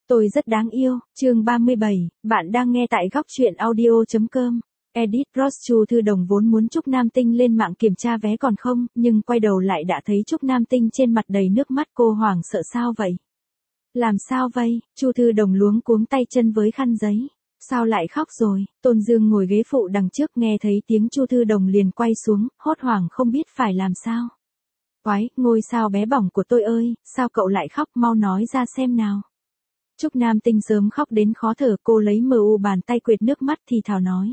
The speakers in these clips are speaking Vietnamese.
Tôi rất đáng yêu, chương 37, bạn đang nghe tại góc truyện audio.com. Edit Ross. Chu Thư Đồng vốn muốn Trúc Nam Tinh lên mạng kiểm tra vé còn không, nhưng quay đầu lại đã thấy Trúc Nam Tinh trên mặt đầy nước mắt. Cô hoảng sợ. Sao vậy? Làm sao vậy? Chu Thư Đồng luống cuống tay chân với khăn giấy. Sao lại khóc rồi? Tôn Dương ngồi ghế phụ đằng trước nghe thấy tiếng Chu Thư Đồng liền quay xuống, hốt hoảng không biết phải làm sao. Quái, ngôi sao bé bỏng của tôi ơi, sao cậu lại khóc, mau nói ra xem nào. Trúc Nam Tinh sớm khóc đến khó thở, cô lấy bàn tay quệt nước mắt thì thào nói.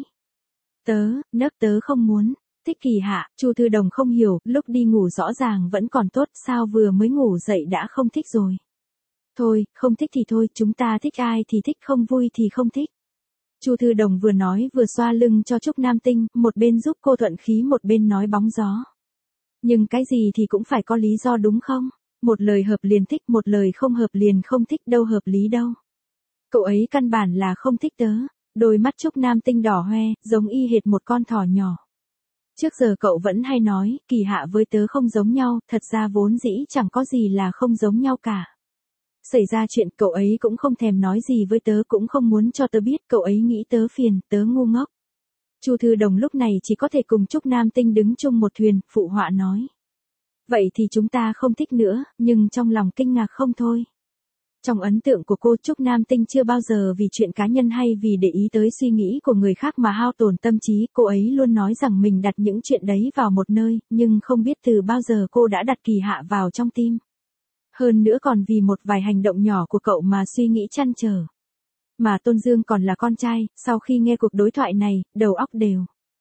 Tớ không muốn, thích Kỳ Hạ. Chu Thư Đồng không hiểu, lúc đi ngủ rõ ràng vẫn còn tốt, sao vừa mới ngủ dậy đã không thích rồi. Thôi, không thích thì thôi, chúng ta thích ai thì thích, không vui thì không thích. Chu Thư Đồng vừa nói vừa xoa lưng cho Trúc Nam Tinh, một bên giúp cô thuận khí một bên nói bóng gió. Nhưng cái gì thì cũng phải có lý do đúng không? Một lời hợp liền thích, một lời không hợp liền không thích, đâu hợp lý đâu. Cậu ấy căn bản là không thích tớ. Đôi mắt Trúc Nam Tinh đỏ hoe, giống y hệt một con thỏ nhỏ. Trước giờ cậu vẫn hay nói, Kỳ Hạ với tớ không giống nhau, thật ra vốn dĩ chẳng có gì là không giống nhau cả. Xảy ra chuyện cậu ấy cũng không thèm nói gì với tớ, cũng không muốn cho tớ biết, cậu ấy nghĩ tớ phiền, tớ ngu ngốc. Chu Thư Đồng lúc này chỉ có thể cùng Trúc Nam Tinh đứng chung một thuyền, phụ họa nói. Vậy thì chúng ta không thích nữa, nhưng trong lòng kinh ngạc không thôi. Trong ấn tượng của cô, Trúc Nam Tinh chưa bao giờ vì chuyện cá nhân hay vì để ý tới suy nghĩ của người khác mà hao tổn tâm trí. Cô ấy luôn nói rằng mình đặt những chuyện đấy vào một nơi, nhưng không biết từ bao giờ cô đã đặt Kỳ Hạ vào trong tim. Hơn nữa còn vì một vài hành động nhỏ của cậu mà suy nghĩ trăn trở. Mà Tôn Dương còn là con trai, sau khi nghe cuộc đối thoại này, đầu óc đều.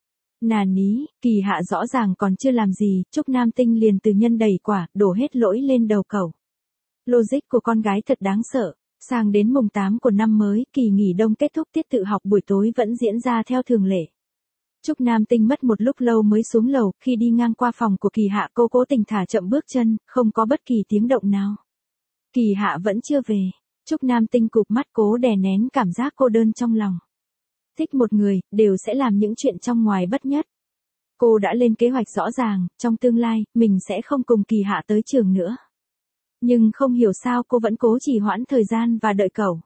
Nà ní, Kỳ Hạ rõ ràng còn chưa làm gì, Trúc Nam Tinh liền từ nhân đẩy quả, đổ hết lỗi lên đầu cậu. Logic của con gái thật đáng sợ. Sang đến mùng 8 của năm mới, kỳ nghỉ đông kết thúc, tiết tự học buổi tối vẫn diễn ra theo thường lệ. Trúc Nam Tinh mất một lúc lâu mới xuống lầu, khi đi ngang qua phòng của Kỳ Hạ cô cố tình thả chậm bước chân, không có bất kỳ tiếng động nào. Kỳ Hạ vẫn chưa về. Trúc Nam Tinh cụp mắt cố đè nén cảm giác cô đơn trong lòng. Thích một người, đều sẽ làm những chuyện trong ngoài bất nhất. Cô đã lên kế hoạch rõ ràng, trong tương lai, mình sẽ không cùng Kỳ Hạ tới trường nữa. Nhưng không hiểu sao cô vẫn cố trì hoãn thời gian và đợi cậu.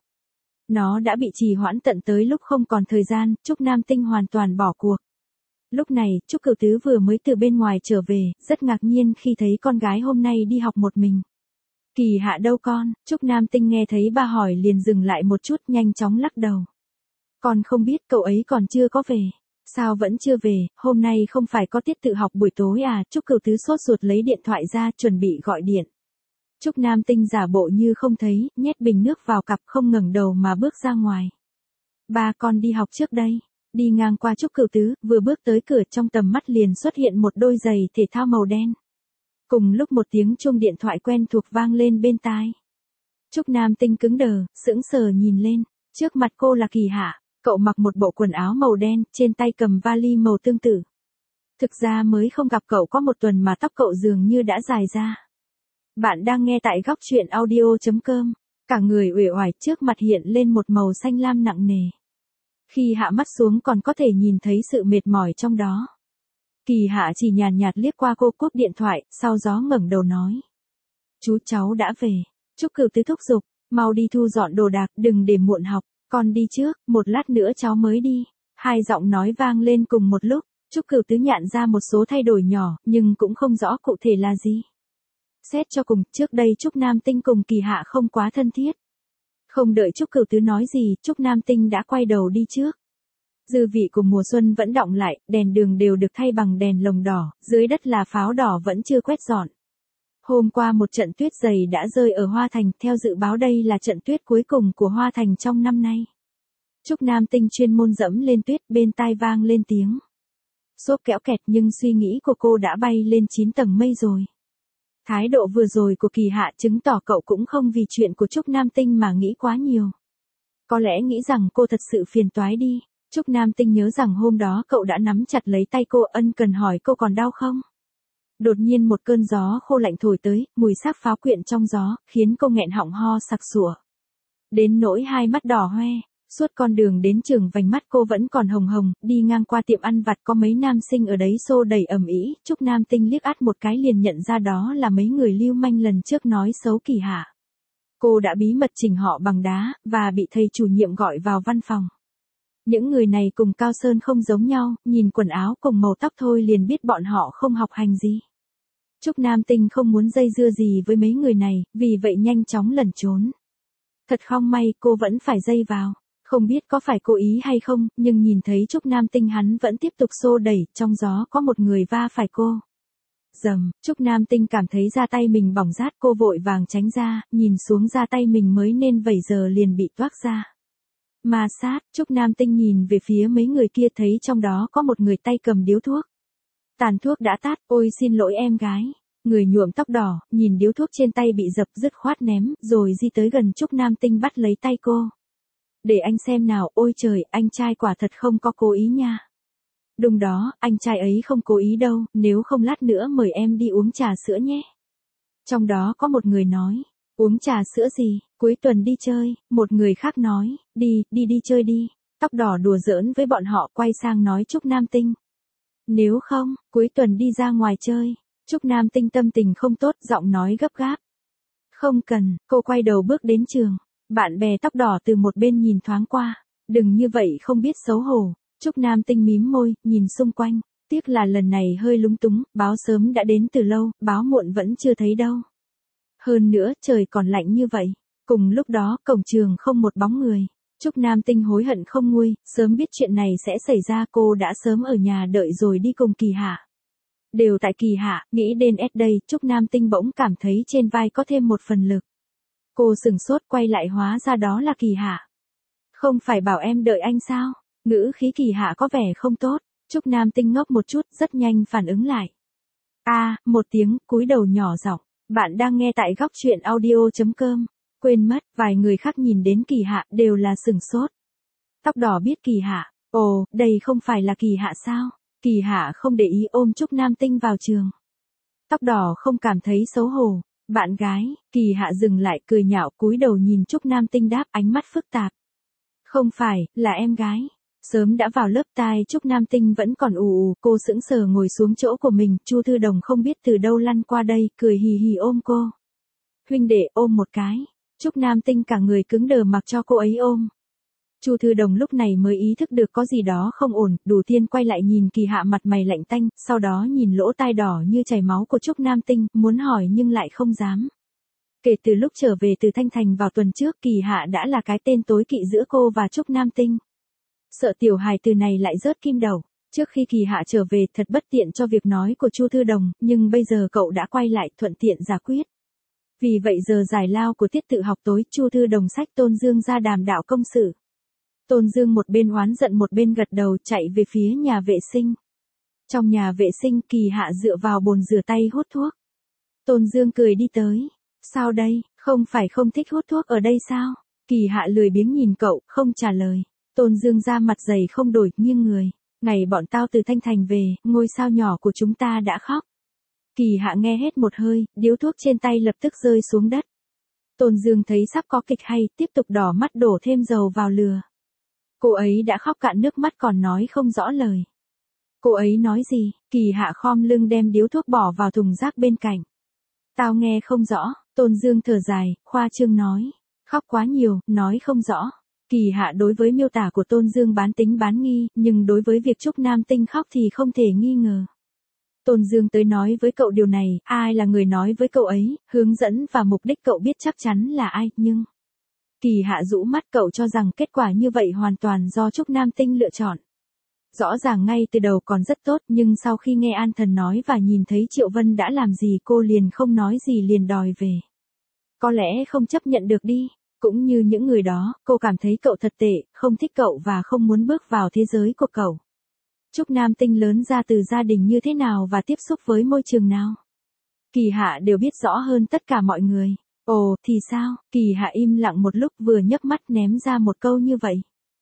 Nó đã bị trì hoãn tận tới lúc không còn thời gian, Trúc Nam Tinh hoàn toàn bỏ cuộc. Lúc này, Trúc Cửu Tứ vừa mới từ bên ngoài trở về, rất ngạc nhiên khi thấy con gái hôm nay đi học một mình. Kỳ Hạ đâu con? Trúc Nam Tinh nghe thấy ba hỏi liền dừng lại một chút, nhanh chóng lắc đầu. Con không biết, cậu ấy còn chưa có về. Sao vẫn chưa về, hôm nay không phải có tiết tự học buổi tối à? Trúc Cửu Tứ sốt ruột lấy điện thoại ra chuẩn bị gọi điện. Trúc Nam Tinh giả bộ như không thấy, nhét bình nước vào cặp không ngẩng đầu mà bước ra ngoài. Ba con đi học trước đây. Đi ngang qua Trúc Cửu Tứ, vừa bước tới cửa trong tầm mắt liền xuất hiện một đôi giày thể thao màu đen. Cùng lúc một tiếng chuông điện thoại quen thuộc vang lên bên tai. Trúc Nam Tinh cứng đờ, sững sờ nhìn lên, trước mặt cô là Kỳ Hạ, cậu mặc một bộ quần áo màu đen, trên tay cầm vali màu tương tự. Thực ra mới không gặp cậu có một tuần mà tóc cậu dường như đã dài ra. Bạn đang nghe tại góc truyện audio.com, cả người uể oải, trước mặt hiện lên một màu xanh lam nặng nề. Khi hạ mắt xuống còn có thể nhìn thấy sự mệt mỏi trong đó. Kỳ Hạ chỉ nhàn nhạt liếc qua cô, cúp điện thoại, sau đó ngẩng đầu nói. Chú cháu đã về. Trúc Cửu Tứ thúc giục, mau đi thu dọn đồ đạc, đừng để muộn học, con đi trước, một lát nữa cháu mới đi. Hai giọng nói vang lên cùng một lúc, Trúc Cửu Tứ nhận ra một số thay đổi nhỏ, nhưng cũng không rõ cụ thể là gì. Xét cho cùng, trước đây Trúc Nam Tinh cùng Kỳ Hạ không quá thân thiết. Không đợi Trúc Cửu Tứ nói gì, Trúc Nam Tinh đã quay đầu đi trước. Dư vị của mùa xuân vẫn đọng lại, đèn đường đều được thay bằng đèn lồng đỏ, dưới đất là pháo đỏ vẫn chưa quét dọn. Hôm qua một trận tuyết dày đã rơi ở Hoa Thành, theo dự báo đây là trận tuyết cuối cùng của Hoa Thành trong năm nay. Trúc Nam Tinh chuyên môn dẫm lên tuyết, bên tai vang lên tiếng xốp kéo kẹt, nhưng suy nghĩ của cô đã bay lên 9 tầng mây rồi. Thái độ vừa rồi của Kỳ Hạ chứng tỏ cậu cũng không vì chuyện của Trúc Nam Tinh mà nghĩ quá nhiều. Có lẽ nghĩ rằng cô thật sự phiền toái đi. Trúc Nam Tinh nhớ rằng hôm đó cậu đã nắm chặt lấy tay cô, ân cần hỏi cô còn đau không. Đột nhiên một cơn gió khô lạnh thổi tới, mùi xác pháo quyện trong gió, khiến cô nghẹn họng ho sặc sụa. Đến nỗi hai mắt đỏ hoe, suốt con đường đến trường vành mắt cô vẫn còn hồng hồng, đi ngang qua tiệm ăn vặt có mấy nam sinh ở đấy xô đẩy ầm ĩ, Trúc Nam Tinh liếc ắt một cái liền nhận ra đó là mấy người lưu manh lần trước nói xấu Kỳ Hạ. Cô đã bí mật chỉnh họ bằng đá, và bị thầy chủ nhiệm gọi vào văn phòng. Những người này cùng Cao Sơn không giống nhau, nhìn quần áo cùng màu tóc thôi liền biết bọn họ không học hành gì. Trúc Nam Tinh không muốn dây dưa gì với mấy người này, vì vậy nhanh chóng lẩn trốn. Thật không may cô vẫn phải dây vào. Không biết có phải cố ý hay không, nhưng nhìn thấy Trúc Nam Tinh hắn vẫn tiếp tục xô đẩy, trong gió có một người va phải cô. Dầm, Trúc Nam Tinh cảm thấy da tay mình bỏng rát, cô vội vàng tránh ra, nhìn xuống da tay mình mới nên vẩy giờ liền bị toác ra. Ma sát, Trúc Nam Tinh nhìn về phía mấy người kia thấy trong đó có một người tay cầm điếu thuốc. Tàn thuốc đã tắt, ôi xin lỗi em gái. Người nhuộm tóc đỏ, nhìn điếu thuốc trên tay bị dập dứt khoát ném, rồi di tới gần Trúc Nam Tinh bắt lấy tay cô. Để anh xem nào, ôi trời, anh trai quả thật không có cố ý nha. Đúng đó, anh trai ấy không cố ý đâu, nếu không lát nữa mời em đi uống trà sữa nhé. Trong đó có một người nói, uống trà sữa gì, cuối tuần đi chơi, một người khác nói, đi chơi đi. Tóc đỏ đùa giỡn với bọn họ quay sang nói Trúc Nam Tinh. Nếu không, cuối tuần đi ra ngoài chơi. Trúc Nam Tinh tâm tình không tốt, giọng nói gấp gáp. Không cần, cô quay đầu bước đến trường. Bạn bè tóc đỏ từ một bên nhìn thoáng qua. Đừng như vậy không biết xấu hổ. Trúc Nam Tinh mím môi, nhìn xung quanh. Tiếc là lần này hơi lúng túng, báo sớm đã đến từ lâu, báo muộn vẫn chưa thấy đâu. Hơn nữa, trời còn lạnh như vậy. Cùng lúc đó, cổng trường không một bóng người. Trúc Nam Tinh hối hận không nguôi, sớm biết chuyện này sẽ xảy ra cô đã sớm ở nhà đợi rồi đi cùng Kỳ Hạ. Đều tại Kỳ Hạ, nghĩ đến đây, Trúc Nam Tinh bỗng cảm thấy trên vai có thêm một phần lực. Cô sừng sốt quay lại hóa ra đó là Kỳ Hạ. Không phải bảo em đợi anh sao? Ngữ khí Kỳ Hạ có vẻ không tốt. Trúc Nam Tinh ngốc một chút, rất nhanh phản ứng lại. Một tiếng, cúi đầu nhỏ giọng. Bạn đang nghe tại góc truyện audio.com. Quên mất, vài người khác nhìn đến Kỳ Hạ đều là sừng sốt. Tóc đỏ biết Kỳ Hạ. Ồ, đây không phải là Kỳ Hạ sao? Kỳ Hạ không để ý ôm Trúc Nam Tinh vào trường. Tóc đỏ không cảm thấy xấu hổ. Bạn gái, Kỳ Hạ dừng lại cười nhạo cúi đầu nhìn Trúc Nam Tinh đáp ánh mắt phức tạp. Không phải, là em gái. Sớm đã vào lớp tai Trúc Nam Tinh vẫn còn ù, cô sững sờ ngồi xuống chỗ của mình, Chu Thư Đồng không biết từ đâu lăn qua đây, cười hì hì ôm cô. Huynh đệ ôm một cái. Trúc Nam Tinh cả người cứng đờ mặc cho cô ấy ôm. Chu Thư Đồng lúc này mới ý thức được có gì đó không ổn, đủ tiên quay lại nhìn Kỳ Hạ mặt mày lạnh tanh, sau đó nhìn lỗ tai đỏ như chảy máu của Trúc Nam Tinh, muốn hỏi nhưng lại không dám. Kể từ lúc trở về từ Thanh Thành vào tuần trước, Kỳ Hạ đã là cái tên tối kỵ giữa cô và Trúc Nam Tinh. Sợ tiểu hài từ này lại rớt kim đầu. Trước khi Kỳ Hạ trở về thật bất tiện cho việc nói của Chu Thư Đồng, nhưng bây giờ cậu đã quay lại thuận tiện giải quyết. Vì vậy giờ giải lao của tiết tự học tối, Chu Thư Đồng xách Tôn Dương ra đàm đạo công sự. Tôn Dương một bên oán giận một bên gật đầu chạy về phía nhà vệ sinh. Trong nhà vệ sinh Kỳ Hạ dựa vào bồn rửa tay hút thuốc. Tôn Dương cười đi tới. Sao đây, không phải không thích hút thuốc ở đây sao? Kỳ Hạ lười biếng nhìn cậu, không trả lời. Tôn Dương ra mặt dày không đổi, nghiêng người. Ngày bọn tao từ Thanh Thành về, ngôi sao nhỏ của chúng ta đã khóc. Kỳ Hạ nghe hết một hơi, điếu thuốc trên tay lập tức rơi xuống đất. Tôn Dương thấy sắp có kịch hay, tiếp tục đỏ mắt đổ thêm dầu vào lửa. Cô ấy đã khóc cạn nước mắt còn nói không rõ lời. Cô ấy nói gì? Kỳ Hạ khom lưng đem điếu thuốc bỏ vào thùng rác bên cạnh. Tao nghe không rõ, Tôn Dương thở dài, khoa trương nói. Khóc quá nhiều, nói không rõ. Kỳ Hạ đối với miêu tả của Tôn Dương bán tính bán nghi, nhưng đối với việc Trúc Nam Tinh khóc thì không thể nghi ngờ. Tôn Dương tới nói với cậu điều này, ai là người nói với cậu ấy, hướng dẫn và mục đích cậu biết chắc chắn là ai, nhưng... Kỳ Hạ rũ mắt cậu cho rằng kết quả như vậy hoàn toàn do Trúc Nam Tinh lựa chọn. Rõ ràng ngay từ đầu còn rất tốt, nhưng sau khi nghe An Thần nói và nhìn thấy Triệu Vân đã làm gì cô liền không nói gì liền đòi về. Có lẽ không chấp nhận được đi. Cũng như những người đó, cô cảm thấy cậu thật tệ, không thích cậu và không muốn bước vào thế giới của cậu. Trúc Nam Tinh lớn ra từ gia đình như thế nào và tiếp xúc với môi trường nào? Kỳ Hạ đều biết rõ hơn tất cả mọi người. Ồ, thì sao? Kỳ Hạ im lặng một lúc vừa nhấc mắt ném ra một câu như vậy.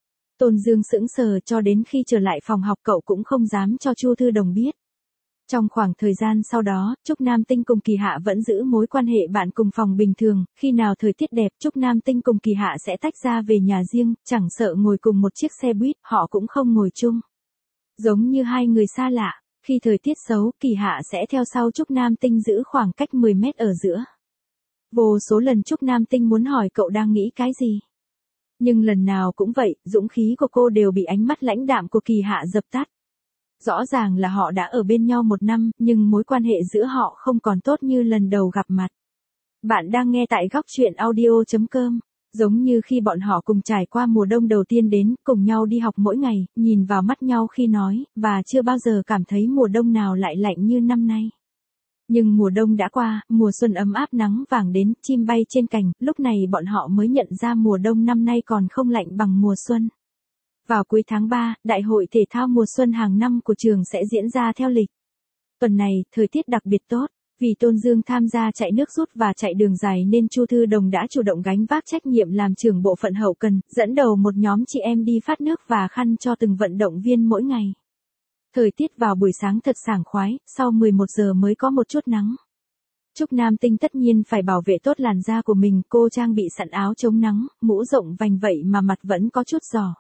Tôn Dương sững sờ cho đến khi trở lại phòng học cậu cũng không dám cho Chu Thư Đồng biết. Trong khoảng thời gian sau đó, Trúc Nam Tinh cùng Kỳ Hạ vẫn giữ mối quan hệ bạn cùng phòng bình thường, khi nào thời tiết đẹp Trúc Nam Tinh cùng Kỳ Hạ sẽ tách ra về nhà riêng, chẳng sợ ngồi cùng một chiếc xe buýt, họ cũng không ngồi chung. Giống như hai người xa lạ, khi thời tiết xấu Kỳ Hạ sẽ theo sau Trúc Nam Tinh giữ khoảng cách 10 mét ở giữa. Vô số lần Trúc Nam Tinh muốn hỏi cậu đang nghĩ cái gì. Nhưng lần nào cũng vậy, dũng khí của cô đều bị ánh mắt lãnh đạm của Kỳ Hạ dập tắt. Rõ ràng là họ đã ở bên nhau 1 năm, nhưng mối quan hệ giữa họ không còn tốt như lần đầu gặp mặt. Bạn đang nghe tại góc chuyện audio.com. Giống như khi bọn họ cùng trải qua mùa đông đầu tiên đến, cùng nhau đi học mỗi ngày, nhìn vào mắt nhau khi nói, và chưa bao giờ cảm thấy mùa đông nào lại lạnh như năm nay. Nhưng mùa đông đã qua, mùa xuân ấm áp nắng vàng đến, chim bay trên cành, lúc này bọn họ mới nhận ra mùa đông năm nay còn không lạnh bằng mùa xuân. Vào cuối tháng 3, Đại hội thể thao mùa xuân hàng năm của trường sẽ diễn ra theo lịch. Tuần này, thời tiết đặc biệt tốt. Vì Tôn Dương tham gia chạy nước rút và chạy đường dài nên Chu Thư Đồng đã chủ động gánh vác trách nhiệm làm trưởng bộ phận hậu cần, dẫn đầu một nhóm chị em đi phát nước và khăn cho từng vận động viên mỗi ngày. Thời tiết vào buổi sáng thật sảng khoái, sau 11 giờ mới có một chút nắng. Trúc Nam Tinh tất nhiên phải bảo vệ tốt làn da của mình, cô trang bị sẵn áo chống nắng, mũ rộng vành vậy mà mặt vẫn có chút giò.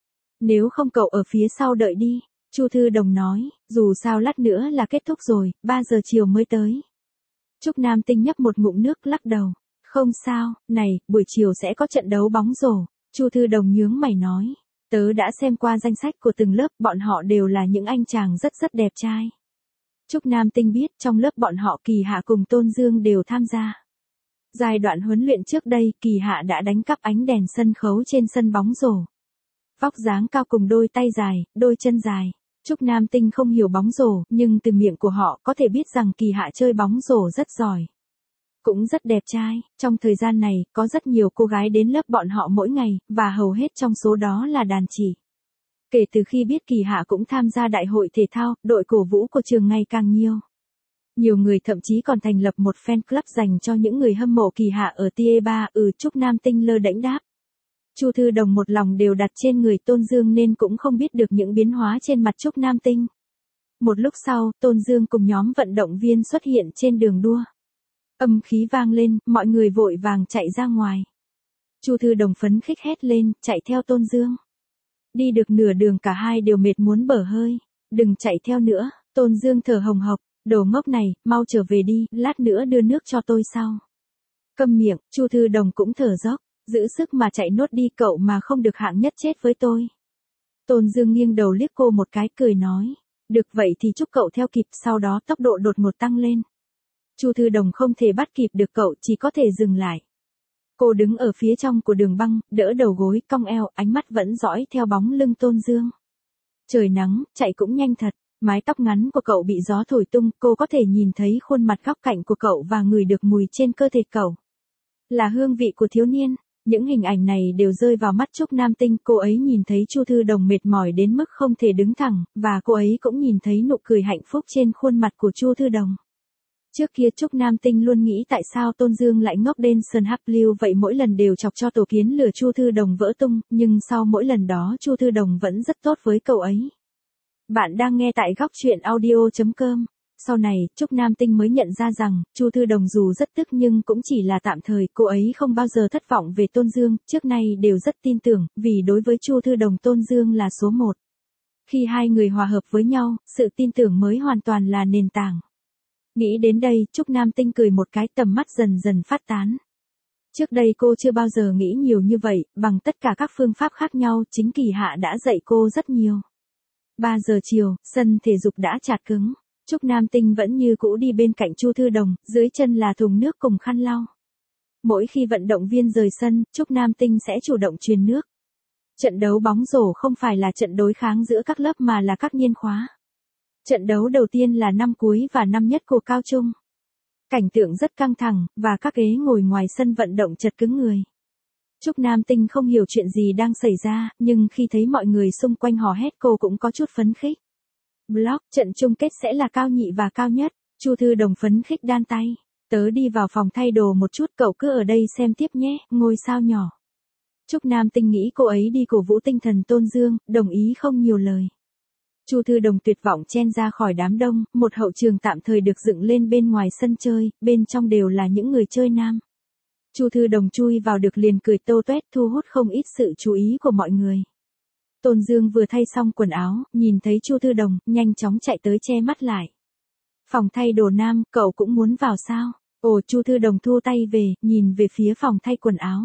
Nếu không cậu ở phía sau đợi đi, Chu Thư Đồng nói, dù sao lát nữa là kết thúc rồi, 3 giờ chiều mới tới. Trúc Nam Tinh nhấp một ngụm nước lắc đầu. Không sao, này, buổi chiều sẽ có trận đấu bóng rổ. Chu Thư Đồng nhướng mày nói. Tớ đã xem qua danh sách của từng lớp, bọn họ đều là những anh chàng rất đẹp trai. Trúc Nam Tinh biết trong lớp bọn họ Kỳ Hạ cùng Tôn Dương đều tham gia. Giai đoạn huấn luyện trước đây, Kỳ Hạ đã đánh cắp ánh đèn sân khấu trên sân bóng rổ. Vóc dáng cao cùng đôi tay dài, đôi chân dài. Trúc Nam Tinh không hiểu bóng rổ, nhưng từ miệng của họ có thể biết rằng Kỳ Hạ chơi bóng rổ rất giỏi. Cũng rất đẹp trai, trong thời gian này, có rất nhiều cô gái đến lớp bọn họ mỗi ngày, và hầu hết trong số đó là đàn chị. Kể từ khi biết Kỳ Hạ cũng tham gia đại hội thể thao, đội cổ vũ của trường ngày càng nhiều. Nhiều người thậm chí còn thành lập một fan club dành cho những người hâm mộ Kỳ Hạ ở Tier 3, Trúc Nam Tinh lơ đễnh đáp. Chu Thư Đồng một lòng đều đặt trên người Tôn Dương nên cũng không biết được những biến hóa trên mặt Trúc Nam Tinh. Một lúc sau, Tôn Dương cùng nhóm vận động viên xuất hiện trên đường đua. Âm khí vang lên, mọi người vội vàng chạy ra ngoài. Chu Thư Đồng phấn khích hét lên, chạy theo Tôn Dương. Đi được nửa đường cả hai đều mệt muốn bở hơi. Đừng chạy theo nữa, Tôn Dương thở hồng hộc, đồ ngốc này, mau trở về đi, lát nữa đưa nước cho tôi sau. Câm miệng, Chu Thư Đồng cũng thở dốc. Giữ sức mà chạy nốt đi cậu mà không được hạng nhất chết với tôi. Tôn Dương nghiêng đầu liếc cô một cái cười nói. Được vậy thì chúc cậu theo kịp, sau đó tốc độ đột ngột tăng lên. Chu Thư Đồng không thể bắt kịp được cậu, chỉ có thể dừng lại. Cô đứng ở phía trong của đường băng, đỡ đầu gối, cong eo, ánh mắt vẫn dõi theo bóng lưng Tôn Dương. Trời nắng, chạy cũng nhanh thật. Mái tóc ngắn của cậu bị gió thổi tung, cô có thể nhìn thấy khuôn mặt góc cạnh của cậu và ngửi được mùi trên cơ thể cậu. Là hương vị của thiếu niên. Những hình ảnh này đều rơi vào mắt Trúc Nam Tinh, cô ấy nhìn thấy Chu Thư Đồng mệt mỏi đến mức không thể đứng thẳng, và cô ấy cũng nhìn thấy nụ cười hạnh phúc trên khuôn mặt của Chu Thư Đồng. Trước kia Trúc Nam Tinh luôn nghĩ tại sao Tôn Dương lại ngốc đến Sơn Hắc Lưu vậy, mỗi lần đều chọc cho tổ kiến lừa Chu Thư Đồng vỡ tung, nhưng sau mỗi lần đó Chu Thư Đồng vẫn rất tốt với cậu ấy. Bạn đang nghe tại góc chuyện audio.com. Sau này, Trúc Nam Tinh mới nhận ra rằng, Chu Thư Đồng dù rất tức nhưng cũng chỉ là tạm thời, cô ấy không bao giờ thất vọng về Tôn Dương, trước nay đều rất tin tưởng, vì đối với Chu Thư Đồng Tôn Dương là số 1. Khi hai người hòa hợp với nhau, sự tin tưởng mới hoàn toàn là nền tảng. Nghĩ đến đây, Trúc Nam Tinh cười một cái, tầm mắt dần dần phát tán. Trước đây cô chưa bao giờ nghĩ nhiều như vậy, bằng tất cả các phương pháp khác nhau, chính Kỳ Hạ đã dạy cô rất nhiều. 3 giờ chiều, sân thể dục đã chạt cứng. Trúc Nam Tinh vẫn như cũ đi bên cạnh Chu Thư Đồng, dưới chân là thùng nước cùng khăn lau. Mỗi khi vận động viên rời sân, Trúc Nam Tinh sẽ chủ động truyền nước. Trận đấu bóng rổ không phải là trận đối kháng giữa các lớp mà là các niên khóa. Trận đấu đầu tiên là năm cuối và năm nhất của cao trung. Cảnh tượng rất căng thẳng, và các ghế ngồi ngoài sân vận động chật cứng người. Trúc Nam Tinh không hiểu chuyện gì đang xảy ra, nhưng khi thấy mọi người xung quanh hò hét cô cũng có chút phấn khích. Block, trận chung kết sẽ là cao nhị và cao nhất. Chu Thư Đồng phấn khích đan tay. Tớ đi vào phòng thay đồ một chút, cậu cứ ở đây xem tiếp nhé, ngôi sao nhỏ. Trúc Nam Tinh nghĩ cô ấy đi cổ vũ tinh thần Tôn Dương, đồng ý không nhiều lời. Chu Thư Đồng tuyệt vọng chen ra khỏi đám đông, một hậu trường tạm thời được dựng lên bên ngoài sân chơi, bên trong đều là những người chơi nam. Chu Thư Đồng chui vào được liền cười tô toét, thu hút không ít sự chú ý của mọi người. Tôn Dương vừa thay xong quần áo, nhìn thấy Chu Thư Đồng, nhanh chóng chạy tới che mắt lại. Phòng thay đồ nam, cậu cũng muốn vào sao? Ồ, Chu Thư Đồng thu tay về, nhìn về phía phòng thay quần áo.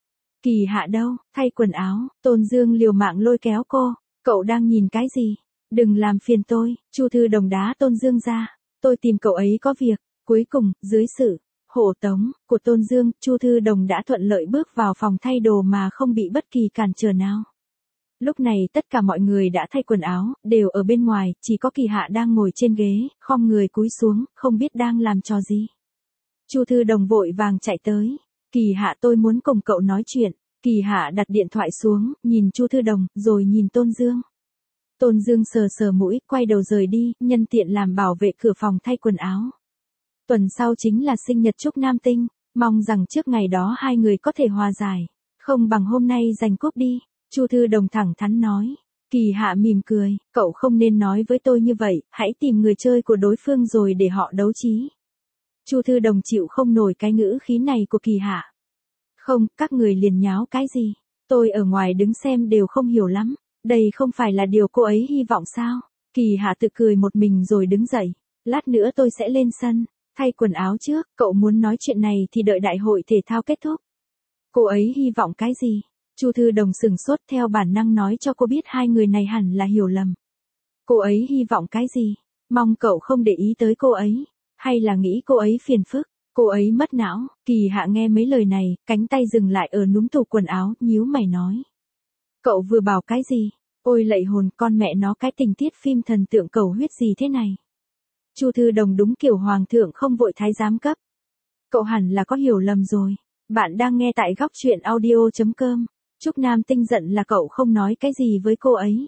Kỳ Hạ đâu, thay quần áo, Tôn Dương liều mạng lôi kéo cô, cậu đang nhìn cái gì? Đừng làm phiền tôi, Chu Thư Đồng đá Tôn Dương ra, tôi tìm cậu ấy có việc. Cuối cùng, dưới sự hộ tống của Tôn Dương, Chu Thư Đồng đã thuận lợi bước vào phòng thay đồ mà không bị bất kỳ cản trở nào. Lúc này tất cả mọi người đã thay quần áo, đều ở bên ngoài, chỉ có Kỳ Hạ đang ngồi trên ghế, khom người cúi xuống, không biết đang làm trò gì. Chu Thư Đồng vội vàng chạy tới. Kỳ Hạ, tôi muốn cùng cậu nói chuyện. Kỳ Hạ đặt điện thoại xuống, nhìn Chu Thư Đồng, rồi nhìn Tôn Dương. Tôn Dương sờ sờ mũi, quay đầu rời đi, nhân tiện làm bảo vệ cửa phòng thay quần áo. Tuần sau chính là sinh nhật Trúc Nam Tinh, mong rằng trước ngày đó hai người có thể hòa giải. Không bằng hôm nay giành cúp đi, Chu Thư Đồng thẳng thắn nói. Kỳ Hạ mỉm cười, cậu không nên nói với tôi như vậy, hãy tìm người chơi của đối phương rồi để họ đấu trí. Chu Thư Đồng chịu không nổi cái ngữ khí này của Kỳ Hạ. Không, các người liền nháo cái gì? Tôi ở ngoài đứng xem đều không hiểu lắm. Đây không phải là điều cô ấy hy vọng sao? Kỳ Hạ tự cười một mình rồi đứng dậy. Lát nữa tôi sẽ lên sân, thay quần áo trước, cậu muốn nói chuyện này thì đợi đại hội thể thao kết thúc. Cô ấy hy vọng cái gì? Chu Thư Đồng sừng sốt theo bản năng nói cho cô biết hai người này hẳn là hiểu lầm. Cô ấy hy vọng cái gì? Mong cậu không để ý tới cô ấy. Hay là nghĩ cô ấy phiền phức, cô ấy mất não. Kỳ Hạ nghe mấy lời này, cánh tay dừng lại ở núm tủ quần áo, nhíu mày nói. Cậu vừa bảo cái gì? Ôi lạy hồn, con mẹ nó, cái tình tiết phim thần tượng cầu huyết gì thế này? Chu Thư Đồng đúng kiểu hoàng thượng không vội thái giám cấp. Cậu hẳn là có hiểu lầm rồi. Bạn đang nghe tại góc truyện audio.com. Trúc Nam Tinh giận là cậu không nói cái gì với cô ấy.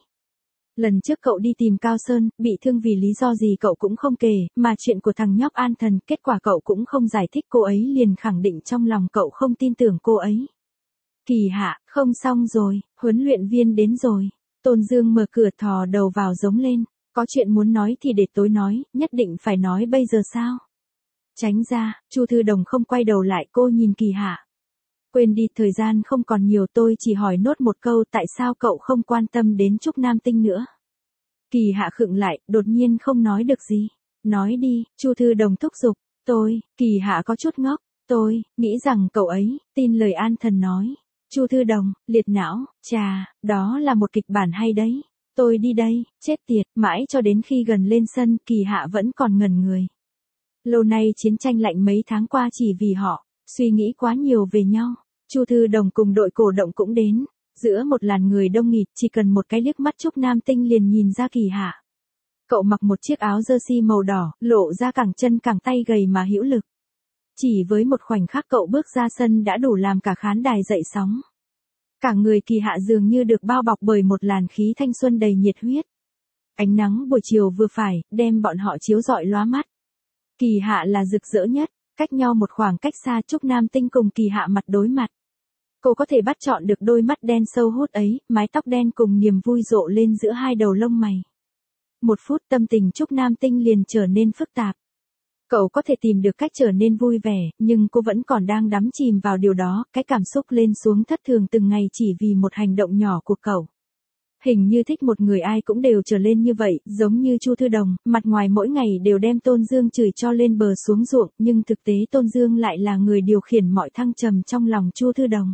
Lần trước cậu đi tìm Cao Sơn, bị thương vì lý do gì cậu cũng không kể, mà chuyện của thằng nhóc An Thần, kết quả cậu cũng không giải thích, cô ấy liền khẳng định trong lòng cậu không tin tưởng cô ấy. Kỳ Hạ, không xong rồi, huấn luyện viên đến rồi. Tôn Dương mở cửa thò đầu vào giống lên, có chuyện muốn nói thì để tối nói, nhất định phải nói bây giờ sao? Tránh ra, Chu Thư Đồng không quay đầu lại, cô nhìn Kỳ Hạ. Quên đi, thời gian không còn nhiều, tôi chỉ hỏi nốt một câu, tại sao cậu không quan tâm đến Trúc Nam Tinh nữa? Kỳ Hạ khựng lại, đột nhiên không nói được gì. Nói đi, Chu Thư Đồng thúc giục. Kỳ Hạ có chút ngốc. Tôi nghĩ rằng cậu ấy tin lời An Thần nói. Chu Thư Đồng, liệt não, chà, đó là một kịch bản hay đấy. Tôi đi đây, chết tiệt, mãi cho đến khi gần lên sân, Kỳ Hạ vẫn còn ngẩn người. Lâu nay chiến tranh lạnh mấy tháng qua chỉ vì họ suy nghĩ quá nhiều về nhau. Chu Thư Đồng cùng đội cổ động cũng đến. Giữa một làn người đông nghịt, chỉ cần một cái liếc mắt Trúc Nam Tinh liền nhìn ra Kỳ Hạ. Cậu mặc một chiếc áo jersey màu đỏ, lộ ra cẳng chân cẳng tay gầy mà hữu lực. Chỉ với một khoảnh khắc cậu bước ra sân đã đủ làm cả khán đài dậy sóng. Cả người Kỳ Hạ dường như được bao bọc bởi một làn khí thanh xuân đầy nhiệt huyết. Ánh nắng buổi chiều vừa phải, đem bọn họ chiếu rọi lóa mắt. Kỳ Hạ là rực rỡ nhất, cách nhau một khoảng cách xa, Trúc Nam Tinh cùng Kỳ Hạ mặt đối mặt. Cô có thể bắt chọn được đôi mắt đen sâu hút ấy, mái tóc đen cùng niềm vui rộ lên giữa hai đầu lông mày. Một phút tâm tình Trúc Nam Tinh liền trở nên phức tạp. Cậu có thể tìm được cách trở nên vui vẻ, nhưng cô vẫn còn đang đắm chìm vào điều đó, cái cảm xúc lên xuống thất thường từng ngày chỉ vì một hành động nhỏ của cậu. Hình như thích một người ai cũng đều trở lên như vậy, giống như Chu Thư Đồng, mặt ngoài mỗi ngày đều đem Tôn Dương chửi cho lên bờ xuống ruộng, nhưng thực tế Tôn Dương lại là người điều khiển mọi thăng trầm trong lòng Chu Thư Đồng.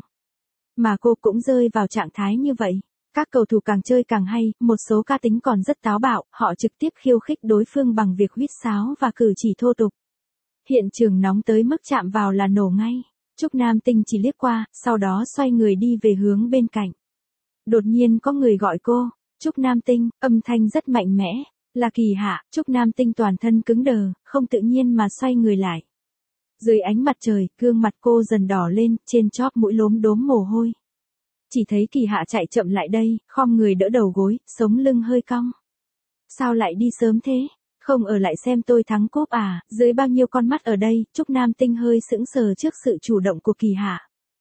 Mà cô cũng rơi vào trạng thái như vậy. Các cầu thủ càng chơi càng hay, một số cá tính còn rất táo bạo, họ trực tiếp khiêu khích đối phương bằng việc huýt sáo và cử chỉ thô tục. Hiện trường nóng tới mức chạm vào là nổ ngay. Trúc Nam Tinh chỉ liếc qua, sau đó xoay người đi về hướng bên cạnh. Đột nhiên có người gọi cô. Trúc Nam Tinh, âm thanh rất mạnh mẽ. Là Kỳ Hạ. Trúc Nam Tinh toàn thân cứng đờ, không tự nhiên mà xoay người lại. Dưới ánh mặt trời, gương mặt cô dần đỏ lên, trên chóp mũi lốm đốm mồ hôi. Chỉ thấy Kỳ Hạ chạy chậm lại đây, khom người đỡ đầu gối, sống lưng hơi cong. Sao lại đi sớm thế? Không ở lại xem tôi thắng cúp à? Dưới bao nhiêu con mắt ở đây, Trúc Nam Tinh hơi sững sờ trước sự chủ động của Kỳ Hạ.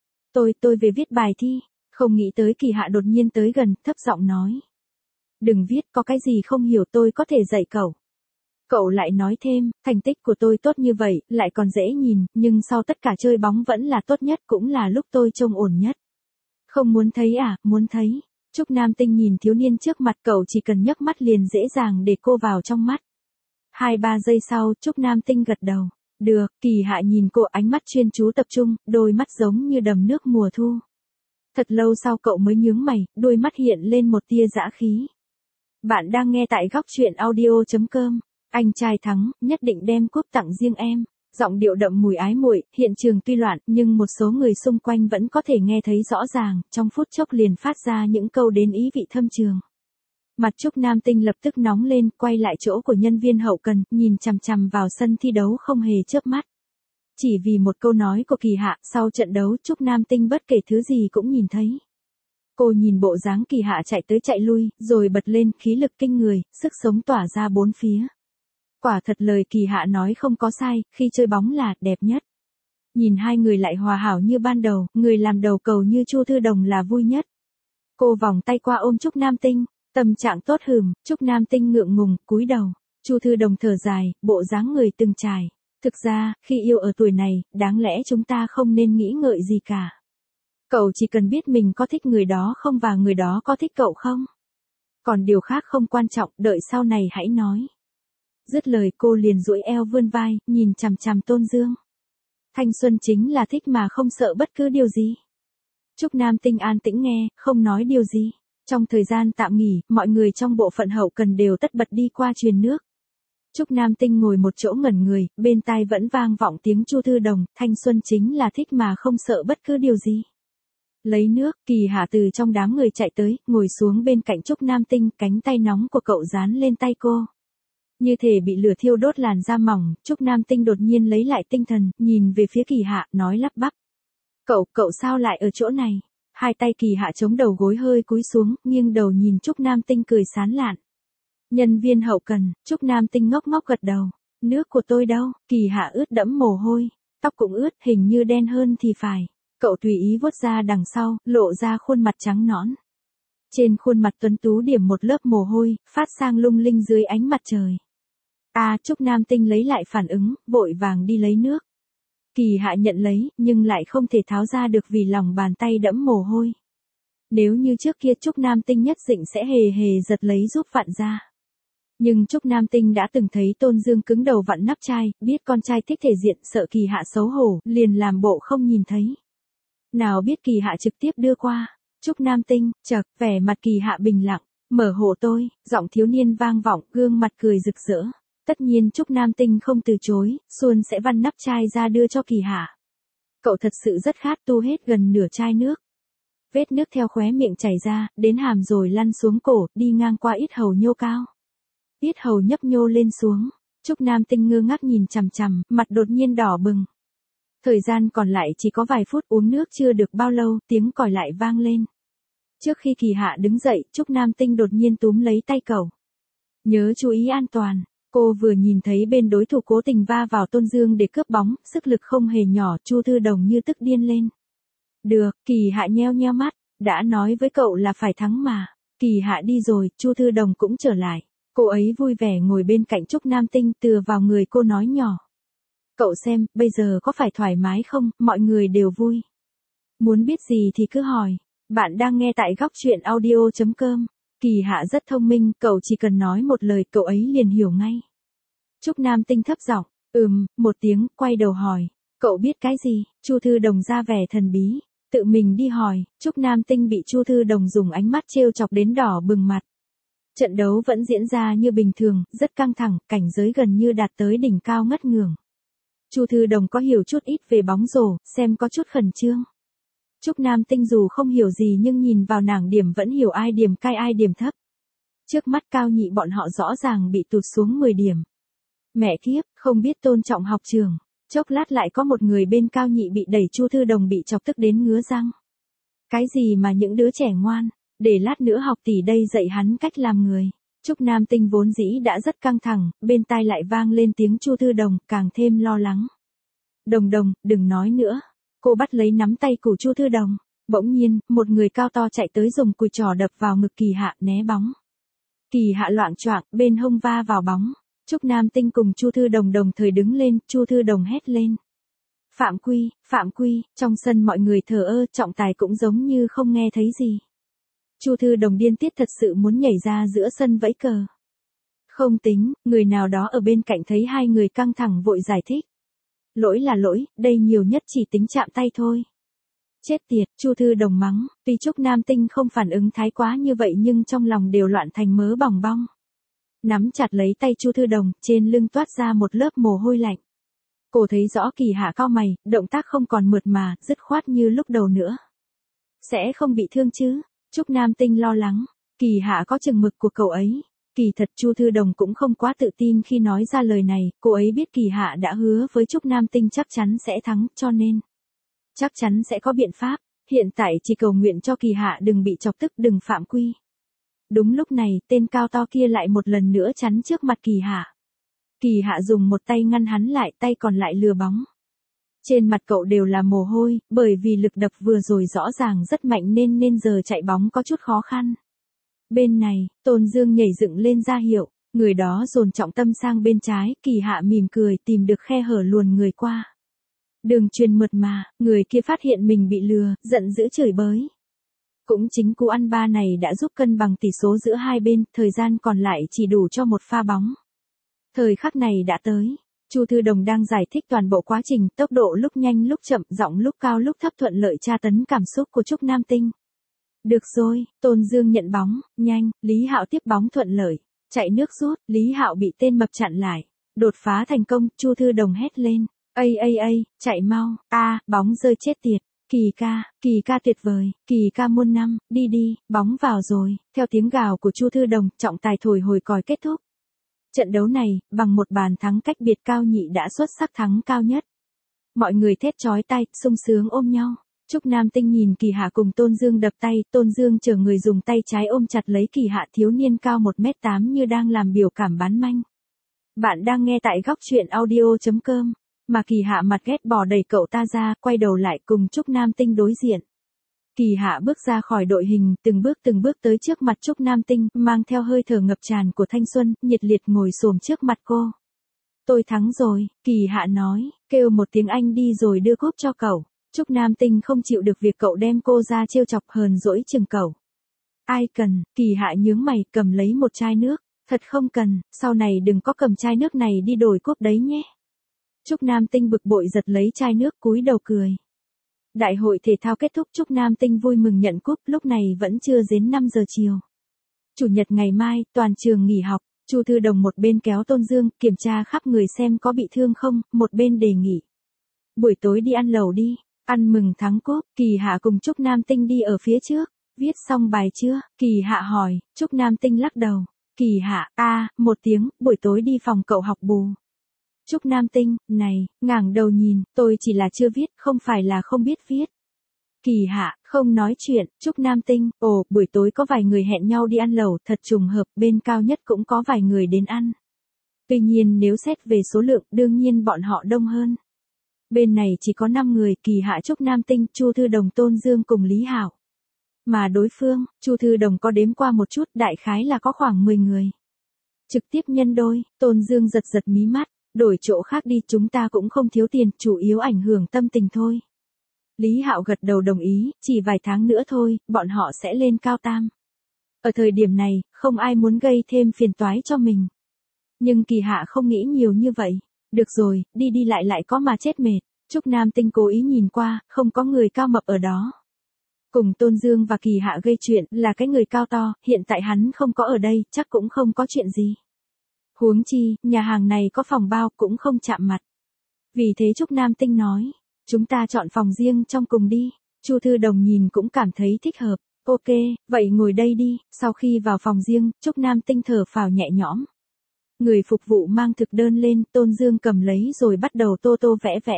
Tôi về viết bài thi. Không nghĩ tới Kỳ Hạ đột nhiên tới gần, thấp giọng nói. Đừng viết, có cái gì không hiểu tôi có thể dạy cậu. Cậu lại nói thêm, thành tích của tôi tốt như vậy, lại còn dễ nhìn, nhưng sau tất cả chơi bóng vẫn là tốt nhất, cũng là lúc tôi trông ổn nhất. Không muốn thấy à? Muốn thấy. Trúc Nam Tinh nhìn thiếu niên trước mặt, cậu chỉ cần nhấc mắt liền dễ dàng để cô vào trong mắt. 2-3 giây sau, Trúc Nam Tinh gật đầu. Được, Kỳ Hạ nhìn cô, ánh mắt chuyên chú tập trung, đôi mắt giống như đầm nước mùa thu. Thật lâu sau cậu mới nhướng mày, đôi mắt hiện lên một tia dã khí. Bạn đang nghe tại góc chuyện audio.com. Anh trai thắng, nhất định đem cúp tặng riêng em. Giọng điệu đậm mùi ái muội, hiện trường tuy loạn, nhưng một số người xung quanh vẫn có thể nghe thấy rõ ràng, trong phút chốc liền phát ra những câu đến ý vị thâm trường. Mặt Trúc Nam Tinh lập tức nóng lên, quay lại chỗ của nhân viên hậu cần, nhìn chằm chằm vào sân thi đấu không hề chớp mắt. Chỉ vì một câu nói của Kỳ Hạ, sau trận đấu Trúc Nam Tinh bất kể thứ gì cũng nhìn thấy. Cô nhìn bộ dáng Kỳ Hạ chạy tới chạy lui, rồi bật lên, khí lực kinh người, sức sống tỏa ra bốn phía. Quả thật lời Kỳ Hạ nói không có sai, khi chơi bóng là đẹp nhất. Nhìn hai người lại hòa hảo như ban đầu, người làm đầu cầu như Chu Thư Đồng là vui nhất. Cô vòng tay qua ôm Trúc Nam Tinh, tâm trạng tốt hừm, Trúc Nam Tinh ngượng ngùng, cúi đầu. Chu Thư Đồng thở dài, bộ dáng người từng trải. Thực ra, khi yêu ở tuổi này, đáng lẽ chúng ta không nên nghĩ ngợi gì cả. Cậu chỉ cần biết mình có thích người đó không và người đó có thích cậu không. Còn điều khác không quan trọng, đợi sau này hãy nói. Dứt lời cô liền duỗi eo vươn vai, nhìn chằm chằm Tôn Dương. Thanh xuân chính là thích mà không sợ bất cứ điều gì. Trúc Nam Tinh an tĩnh nghe, không nói điều gì. Trong thời gian tạm nghỉ, mọi người trong bộ phận hậu cần đều tất bật đi qua truyền nước. Trúc Nam Tinh ngồi một chỗ ngẩn người, bên tai vẫn vang vọng tiếng Chu Thư Đồng, thanh xuân chính là thích mà không sợ bất cứ điều gì. Lấy nước, Kỳ Hạ từ trong đám người chạy tới, ngồi xuống bên cạnh Trúc Nam Tinh, cánh tay nóng của cậu dán lên tay cô. Như thể bị lửa thiêu đốt làn da mỏng, Trúc Nam Tinh đột nhiên lấy lại tinh thần, nhìn về phía Kỳ Hạ, nói lắp bắp. Cậu sao lại ở chỗ này? Hai tay Kỳ Hạ chống đầu gối hơi cúi xuống, nghiêng đầu nhìn Trúc Nam Tinh cười sán lạn. Nhân viên hậu cần, Trúc Nam Tinh ngốc ngốc gật đầu. Nước của tôi đâu? Kỳ Hạ ướt đẫm mồ hôi, tóc cũng ướt, hình như đen hơn thì phải. Cậu tùy ý vuốt ra đằng sau, lộ ra khuôn mặt trắng nõn. Trên khuôn mặt tuấn tú điểm một lớp mồ hôi, phát sang lung linh dưới ánh mặt trời. Trúc Nam Tinh lấy lại phản ứng, vội vàng đi lấy nước. Kỳ Hạ nhận lấy, nhưng lại không thể tháo ra được vì lòng bàn tay đẫm mồ hôi. Nếu như trước kia Trúc Nam Tinh nhất định sẽ hề hề giật lấy giúp vặn ra. Nhưng Trúc Nam Tinh đã từng thấy Tôn Dương cứng đầu vặn nắp chai, biết con trai thích thể diện, sợ Kỳ Hạ xấu hổ, liền làm bộ không nhìn thấy. Nào biết Kỳ Hạ trực tiếp đưa qua. Trúc Nam Tinh, chậc, vẻ mặt Kỳ Hạ bình lặng, mở hộ tôi, giọng thiếu niên vang vọng, gương mặt cười rực rỡ. Tất nhiên Trúc Nam Tinh không từ chối, Xuân sẽ vặn nắp chai ra đưa cho Kỳ Hạ. Cậu thật sự rất khát, tu hết gần nửa chai nước. Vết nước theo khóe miệng chảy ra, đến hàm rồi lăn xuống cổ, đi ngang qua yết hầu nhô cao. Yết hầu nhấp nhô lên xuống, Trúc Nam Tinh ngơ ngác nhìn chằm chằm, mặt đột nhiên đỏ bừng. Thời gian còn lại chỉ có vài phút, uống nước chưa được bao lâu, tiếng còi lại vang lên. Trước khi Kỳ Hạ đứng dậy, Trúc Nam Tinh đột nhiên túm lấy tay cậu. Nhớ chú ý an toàn. Cô vừa nhìn thấy bên đối thủ cố tình va vào Tôn Dương để cướp bóng, sức lực không hề nhỏ, Chu Thư Đồng như tức điên lên. Được, Kỳ Hạ nheo nheo mắt, đã nói với cậu là phải thắng mà. Kỳ Hạ đi rồi, Chu Thư Đồng cũng trở lại. Cô ấy vui vẻ ngồi bên cạnh Trúc Nam Tinh, tựa vào người cô nói nhỏ. Cậu xem, bây giờ có phải thoải mái không, mọi người đều vui. Muốn biết gì thì cứ hỏi. Bạn đang nghe tại góc chuyện audio.com. Kỳ Hạ rất thông minh, cậu chỉ cần nói một lời cậu ấy liền hiểu ngay. Trúc Nam Tinh thấp giọng, một tiếng, quay đầu hỏi. Cậu biết cái gì? Chu Thư Đồng ra vẻ thần bí, tự mình đi hỏi. Trúc Nam Tinh bị Chu Thư Đồng dùng ánh mắt trêu chọc đến đỏ bừng mặt. Trận đấu vẫn diễn ra như bình thường, rất căng thẳng, cảnh giới gần như đạt tới đỉnh cao ngất ngưởng. Chu Thư Đồng có hiểu chút ít về bóng rổ, xem có chút khẩn trương. Trúc Nam Tinh dù không hiểu gì nhưng nhìn vào nàng điểm vẫn hiểu ai điểm cai ai điểm thấp. Trước mắt Cao Nhị bọn họ rõ ràng bị tụt xuống 10 điểm. Mẹ kiếp, không biết tôn trọng học trường. Chốc lát lại có một người bên Cao Nhị bị đẩy, Chu Thư Đồng bị chọc tức đến ngứa răng. Cái gì mà những đứa trẻ ngoan, để lát nữa học tỷ đây dạy hắn cách làm người. Trúc Nam Tinh vốn dĩ đã rất căng thẳng, bên tai lại vang lên tiếng Chu Thư Đồng, càng thêm lo lắng. Đồng Đồng, đừng nói nữa. Cô bắt lấy nắm tay của Chu Thư Đồng. Bỗng nhiên, một người cao to chạy tới dùng cùi trò đập vào ngực Kỳ Hạ, né bóng. Kỳ Hạ loạng choạng, bên hông va vào bóng. Trúc Nam Tinh cùng Chu Thư Đồng đồng thời đứng lên, Chu Thư Đồng hét lên. Phạm quy, trong sân mọi người thờ ơ, trọng tài cũng giống như không nghe thấy gì. Chu Thư Đồng điên tiết thật sự muốn nhảy ra giữa sân vẫy cờ. Không tính, người nào đó ở bên cạnh thấy hai người căng thẳng vội giải thích. Lỗi là lỗi, đây nhiều nhất chỉ tính chạm tay thôi. Chết tiệt, Chu Thư Đồng mắng, tuy Trúc Nam Tinh không phản ứng thái quá như vậy nhưng trong lòng đều loạn thành mớ bòng bong. Nắm chặt lấy tay Chu Thư Đồng, trên lưng toát ra một lớp mồ hôi lạnh. Cô thấy rõ Kỳ Hạ cau mày, động tác không còn mượt mà, dứt khoát như lúc đầu nữa. Sẽ không bị thương chứ? Trúc Nam Tinh lo lắng. Kỳ Hạ có chừng mực của cậu ấy. Kỳ thật Chu Thư Đồng cũng không quá tự tin khi nói ra lời này, cô ấy biết Kỳ Hạ đã hứa với Trúc Nam Tinh chắc chắn sẽ thắng, cho nên chắc chắn sẽ có biện pháp, hiện tại chỉ cầu nguyện cho Kỳ Hạ đừng bị chọc tức, đừng phạm quy. Đúng lúc này, tên cao to kia lại một lần nữa chắn trước mặt Kỳ Hạ. Kỳ Hạ dùng một tay ngăn hắn lại, tay còn lại lừa bóng. Trên mặt cậu đều là mồ hôi, bởi vì lực đập vừa rồi rõ ràng rất mạnh nên giờ chạy bóng có chút khó khăn. Bên này, Tôn Dương nhảy dựng lên ra hiệu, người đó dồn trọng tâm sang bên trái, Kỳ Hạ mỉm cười tìm được khe hở luồn người qua. Đường truyền mượt mà, người kia phát hiện mình bị lừa, giận dữ chửi bới. Cũng chính cú ăn ba này đã giúp cân bằng tỷ số giữa hai bên, thời gian còn lại chỉ đủ cho một pha bóng. Thời khắc này đã tới. Chu Thư Đồng đang giải thích toàn bộ quá trình, tốc độ lúc nhanh lúc chậm, giọng lúc cao lúc thấp thuận lợi tra tấn cảm xúc của Trúc Nam Tinh. Được rồi, Tôn Dương nhận bóng, nhanh, Lý Hạo tiếp bóng thuận lợi. Chạy nước rút, Lý Hạo bị tên mập chặn lại. Đột phá thành công, Chu Thư Đồng hét lên. Chạy mau, bóng rơi chết tiệt. Kỳ ca tuyệt vời, Kỳ ca muôn năm, đi, bóng vào rồi. Theo tiếng gào của Chu Thư Đồng, trọng tài thổi hồi còi kết thúc. Trận đấu này, bằng một bàn thắng cách biệt, Cao Nhị đã xuất sắc thắng cao nhất. Mọi người thét chói tai, sung sướng ôm nhau. Trúc Nam Tinh nhìn Kỳ Hạ cùng Tôn Dương đập tay, Tôn Dương chờ người dùng tay trái ôm chặt lấy Kỳ Hạ, thiếu niên cao 1m8 như đang làm biểu cảm bán manh. Bạn đang nghe tại góc truyện audio.com, mà Kỳ Hạ mặt ghét bỏ đẩy cậu ta ra, quay đầu lại cùng Trúc Nam Tinh đối diện. Kỳ Hạ bước ra khỏi đội hình, từng bước tới trước mặt Trúc Nam Tinh, mang theo hơi thở ngập tràn của thanh xuân, nhiệt liệt ngồi xổm trước mặt cô. Tôi thắng rồi, Kỳ Hạ nói, kêu một tiếng anh đi rồi đưa cúp cho cậu. Trúc Nam Tinh không chịu được việc cậu đem cô ra trêu chọc, hờn dỗi chừng cậu. Ai cần, Kỳ Hạ nhướng mày, cầm lấy một chai nước. Thật không cần, sau này đừng có cầm chai nước này đi đổi cúp đấy nhé. Trúc Nam Tinh bực bội giật lấy chai nước, cúi đầu cười. Đại hội thể thao kết thúc, Trúc Nam Tinh vui mừng nhận cúp, lúc này vẫn chưa đến 5 giờ chiều. Chủ nhật ngày mai, toàn trường nghỉ học, Chu Thư Đồng một bên kéo Tôn Dương, kiểm tra khắp người xem có bị thương không, một bên đề nghị. Buổi tối đi ăn lẩu đi, ăn mừng thắng cúp. Kỳ Hạ cùng Trúc Nam Tinh đi ở phía trước. Viết xong bài chưa? Kỳ Hạ hỏi, Trúc Nam Tinh lắc đầu. Kỳ Hạ, một tiếng, buổi tối đi phòng cậu học bù. Trúc Nam Tinh, này, ngẩng đầu nhìn, tôi chỉ là chưa viết, không phải là không biết viết. Kỳ Hạ, không nói chuyện. Trúc Nam Tinh, buổi tối có vài người hẹn nhau đi ăn lẩu, thật trùng hợp, bên Cao Nhất cũng có vài người đến ăn. Tuy nhiên nếu xét về số lượng, đương nhiên bọn họ đông hơn. Bên này chỉ có 5 người, Kỳ Hạ, Trúc Nam Tinh, Chu Thư Đồng, Tôn Dương cùng Lý Hạo. Mà đối phương, Chu Thư Đồng có đếm qua một chút, đại khái là có khoảng 10 người. Trực tiếp nhân đôi, Tôn Dương giật mí mắt, đổi chỗ khác đi, chúng ta cũng không thiếu tiền, chủ yếu ảnh hưởng tâm tình thôi. Lý Hạo gật đầu đồng ý, chỉ vài tháng nữa thôi, bọn họ sẽ lên cao tam. Ở thời điểm này, không ai muốn gây thêm phiền toái cho mình. Nhưng Kỳ Hạ không nghĩ nhiều như vậy. Được rồi, đi lại có mà chết mệt. Trúc Nam Tinh cố ý nhìn qua, không có người cao mập ở đó. Cùng Tôn Dương và Kỳ Hạ gây chuyện là cái người cao to, hiện tại hắn không có ở đây, chắc cũng không có chuyện gì. Huống chi, nhà hàng này có phòng bao cũng không chạm mặt. Vì thế Trúc Nam Tinh nói, chúng ta chọn phòng riêng trong cùng đi. Chu Thư Đồng nhìn cũng cảm thấy thích hợp. Ok, vậy ngồi đây đi. Sau khi vào phòng riêng, Trúc Nam Tinh thở phào nhẹ nhõm. Người phục vụ mang thực đơn lên, Tôn Dương cầm lấy rồi bắt đầu tô vẽ.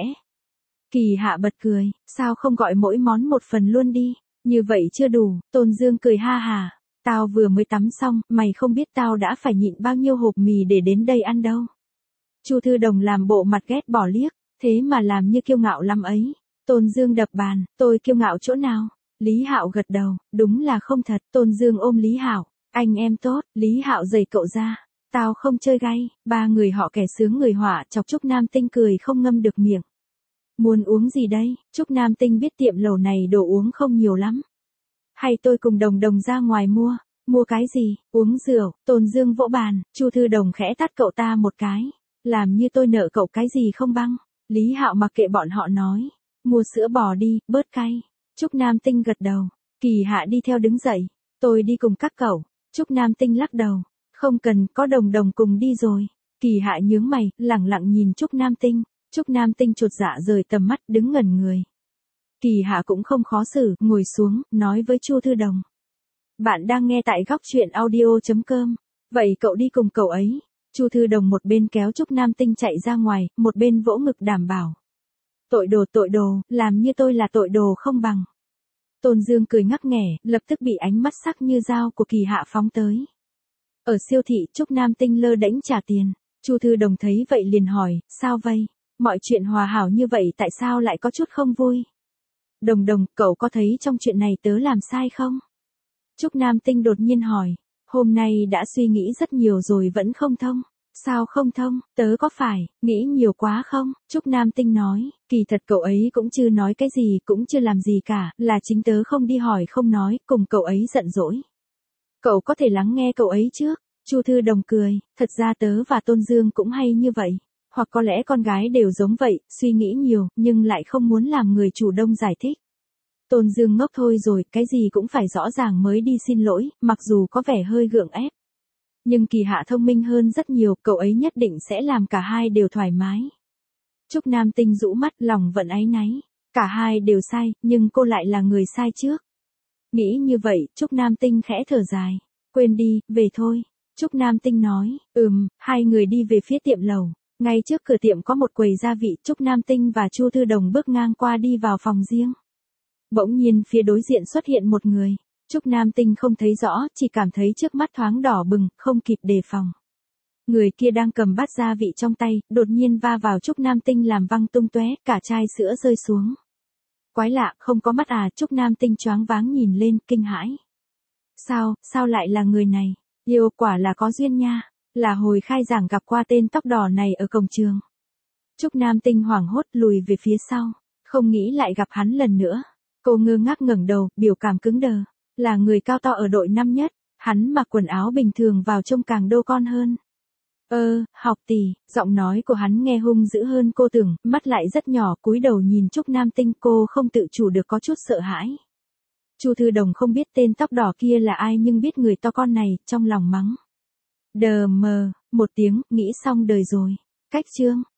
Kỳ Hạ bật cười, sao không gọi mỗi món một phần luôn đi, như vậy chưa đủ. Tôn Dương cười ha hà, tao vừa mới tắm xong, mày không biết tao đã phải nhịn bao nhiêu hộp mì để đến đây ăn đâu. Chu Thư Đồng làm bộ mặt ghét bỏ liếc, thế mà làm như kiêu ngạo lắm ấy. Tôn Dương đập bàn, tôi kiêu ngạo chỗ nào? Lý Hạo gật đầu, đúng là không thật. Tôn Dương ôm Lý Hạo, anh em tốt. Lý Hạo giày cậu ra. Tao không chơi gay. Ba người họ kẻ sướng người họa, chọc Trúc Nam Tinh cười không ngâm được miệng. Muốn uống gì đây? Trúc Nam Tinh biết tiệm lẩu này đồ uống không nhiều lắm. Hay tôi cùng Đồng ra ngoài mua? Mua cái gì? Uống rượu. Tôn Dương vỗ bàn, Chu Thư Đồng khẽ tát cậu ta một cái. Làm như tôi nợ cậu cái gì không băng. Lý Hạo mặc kệ bọn họ nói, mua sữa bò đi, bớt cay. Trúc Nam Tinh gật đầu, Kỳ Hạ đi theo đứng dậy, tôi đi cùng các cậu. Trúc Nam Tinh lắc đầu, không cần, có Đồng Đồng cùng đi rồi. Kỳ Hạ nhướng mày, lẳng lặng nhìn Trúc Nam Tinh. Trúc Nam Tinh chột dạ rời tầm mắt, đứng ngẩn người. Kỳ Hạ cũng không khó xử, ngồi xuống, nói với Chu Thư Đồng. Bạn đang nghe tại góc truyện audio.com. Vậy cậu đi cùng cậu ấy. Chu Thư Đồng một bên kéo Trúc Nam Tinh chạy ra ngoài, một bên vỗ ngực đảm bảo. Tội đồ, làm như tôi là tội đồ không bằng. Tôn Dương cười ngắc nghẻ, lập tức bị ánh mắt sắc như dao của Kỳ Hạ phóng tới. Ở siêu thị, Trúc Nam Tinh lơ đễnh trả tiền. Chu Thư Đồng thấy vậy liền hỏi, sao vậy? Mọi chuyện hòa hảo như vậy tại sao lại có chút không vui? Đồng Đồng, cậu có thấy trong chuyện này tớ làm sai không? Trúc Nam Tinh đột nhiên hỏi, hôm nay đã suy nghĩ rất nhiều rồi vẫn không thông. Sao không thông, tớ có phải, nghĩ nhiều quá không? Trúc Nam Tinh nói, kỳ thật cậu ấy cũng chưa nói cái gì, cũng chưa làm gì cả, là chính tớ không đi hỏi không nói, cùng cậu ấy giận dỗi. Cậu có thể lắng nghe cậu ấy trước. Chu Thư Đồng cười, thật ra tớ và Tôn Dương cũng hay như vậy. Hoặc có lẽ con gái đều giống vậy, suy nghĩ nhiều, nhưng lại không muốn làm người chủ động giải thích. Tôn Dương ngốc thôi rồi, cái gì cũng phải rõ ràng mới đi xin lỗi, mặc dù có vẻ hơi gượng ép. Nhưng Kỳ Hạ thông minh hơn rất nhiều, cậu ấy nhất định sẽ làm cả hai đều thoải mái. Trúc Nam Tinh rũ mắt, lòng vẫn áy náy. Cả hai đều sai, nhưng cô lại là người sai trước. Nghĩ như vậy, Trúc Nam Tinh khẽ thở dài. Quên đi, về thôi. Trúc Nam Tinh nói, hai người đi về phía tiệm lầu. Ngay trước cửa tiệm có một quầy gia vị, Trúc Nam Tinh và Chu Thư Đồng bước ngang qua đi vào phòng riêng. Bỗng nhiên phía đối diện xuất hiện một người. Trúc Nam Tinh không thấy rõ, chỉ cảm thấy trước mắt thoáng đỏ bừng, không kịp đề phòng. Người kia đang cầm bát gia vị trong tay, đột nhiên va vào Trúc Nam Tinh làm văng tung tóe, cả chai sữa rơi xuống. Quái lạ, không có mắt à? Trúc Nam Tinh choáng váng nhìn lên, kinh hãi. Sao lại là người này? Yêu, quả là có duyên nha. Là hồi khai giảng gặp qua tên tóc đỏ này ở cổng trường. Trúc Nam Tinh hoảng hốt lùi về phía sau, không nghĩ lại gặp hắn lần nữa. Cô ngơ ngác ngẩng đầu, biểu cảm cứng đờ. Là người cao to ở đội năm nhất, hắn mặc quần áo bình thường vào trông càng đô con hơn. Học tỷ, giọng nói của hắn nghe hung dữ hơn cô tưởng, mắt lại rất nhỏ, cúi đầu nhìn Trúc Nam Tinh, cô không tự chủ được có chút sợ hãi. Chu Thư Đồng không biết tên tóc đỏ kia là ai nhưng biết người to con này, trong lòng mắng. Đờ mờ, một tiếng, nghĩ xong đời rồi. Cách chương.